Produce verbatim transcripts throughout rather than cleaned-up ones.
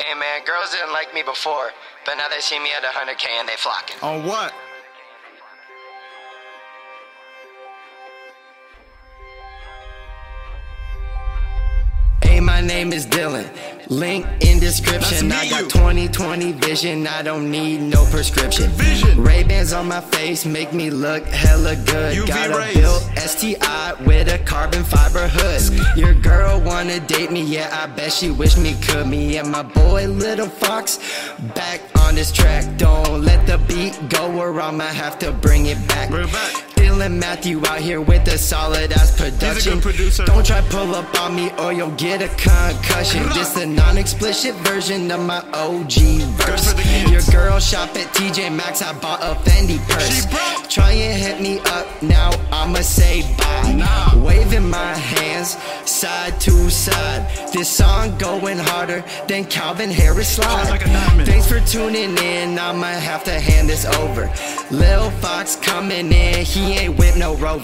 Hey man, girls didn't like me before, but now they see me at one hundred K and they flocking. On what? Hey, my name is Dylan. Link in description. Me, I got you. twenty twenty vision. I don't need no prescription. Vision. Ray-Bans on my face make me look hella good. U V got a rays. built S T I with a carbon fiber hood. Your girl wanna date me, yeah, I bet she wish me could. Me and my boy Little Fox back on this track. Don't let the beat go or I'ma have to bring it back. Bring it back. Dylan Matthew out here with a solid ass production. He's a good producer. Don't try pull up on me or you'll get a concussion. This the non-explicit version of my O G verse. for the kids. Your girl shop at T J Maxx, I bought a Fendi purse. She broke. Try and hit me up now, I'ma say bye. Nah. Waving my hands side to side. This song going harder than Calvin Harris slide. Like a diamond. Thanks for tuning in, I'ma have to hand this over. Lil Fox coming in, he ain't with no Rover.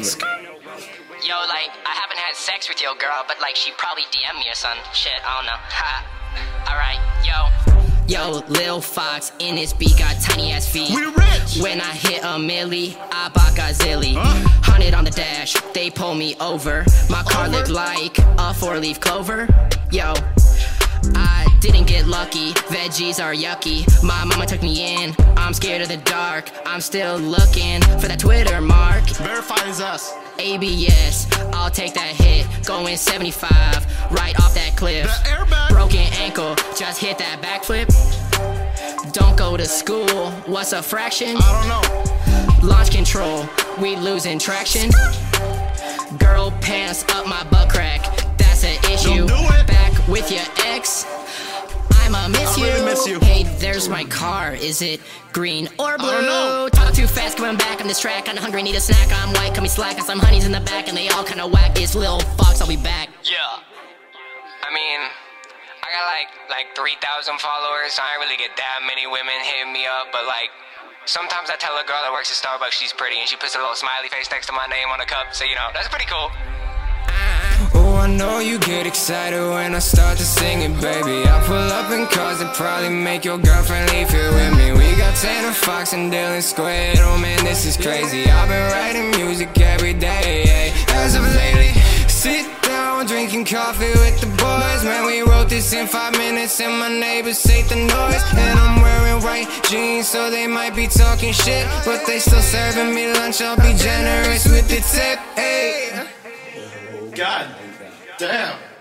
Yo, like, I haven't had sex with your girl, but like, she probably D M me or some shit, I don't know. Ha. Alright, yo. Yo, Lil Fox in his beat got tiny ass feet. We rich. When I hit a milli, I bought Godzilli. Huh? Hundred on the dash, they pull me over. My car Over? looked like a four-leaf clover. Yo, I didn't get lucky, veggies are yucky. My mama took me in, I'm scared of the dark. I'm still looking for that Twitter mark. Verify his ass. A B S, I'll take that hit. Going seventy-five, right off that cliff. The airbag. Broken ankle, just hit that backflip. Don't go to school, what's a fraction? I don't know. Launch control, we losing traction. Girl pants up my butt crack, that's an issue. Don't do it. Back with your ex, I'ma miss I you. really miss you. Hey, there's my car, is it green or blue? don't know. Talk too fast, coming back on this track. I'm hungry, need a snack. I'm white, cut me slack. Got some honeys in the back, and they all kinda whack. It's Lil Fox, I'll be back. Yeah. I mean, I got like like three thousand followers, so I don't really get that many women hitting me up, but like, sometimes I tell a girl that works at Starbucks she's pretty, and she puts a little smiley face next to my name on a cup, so you know, that's pretty cool. Oh, I know you get excited when I start to sing it, baby. I pull up in cars that probably make your girlfriend leave here with me. We got Tanner Fox and Dylan Squid. Oh man, this is crazy. I've been writing music every day. As of lately, sit down drinking coffee with the boys. Man, we wrote this in five minutes and my neighbors hate the noise. And I'm wearing white jeans, so they might be talking shit, but they still serving me lunch. I'll be generous with the tip. Hey. God damn.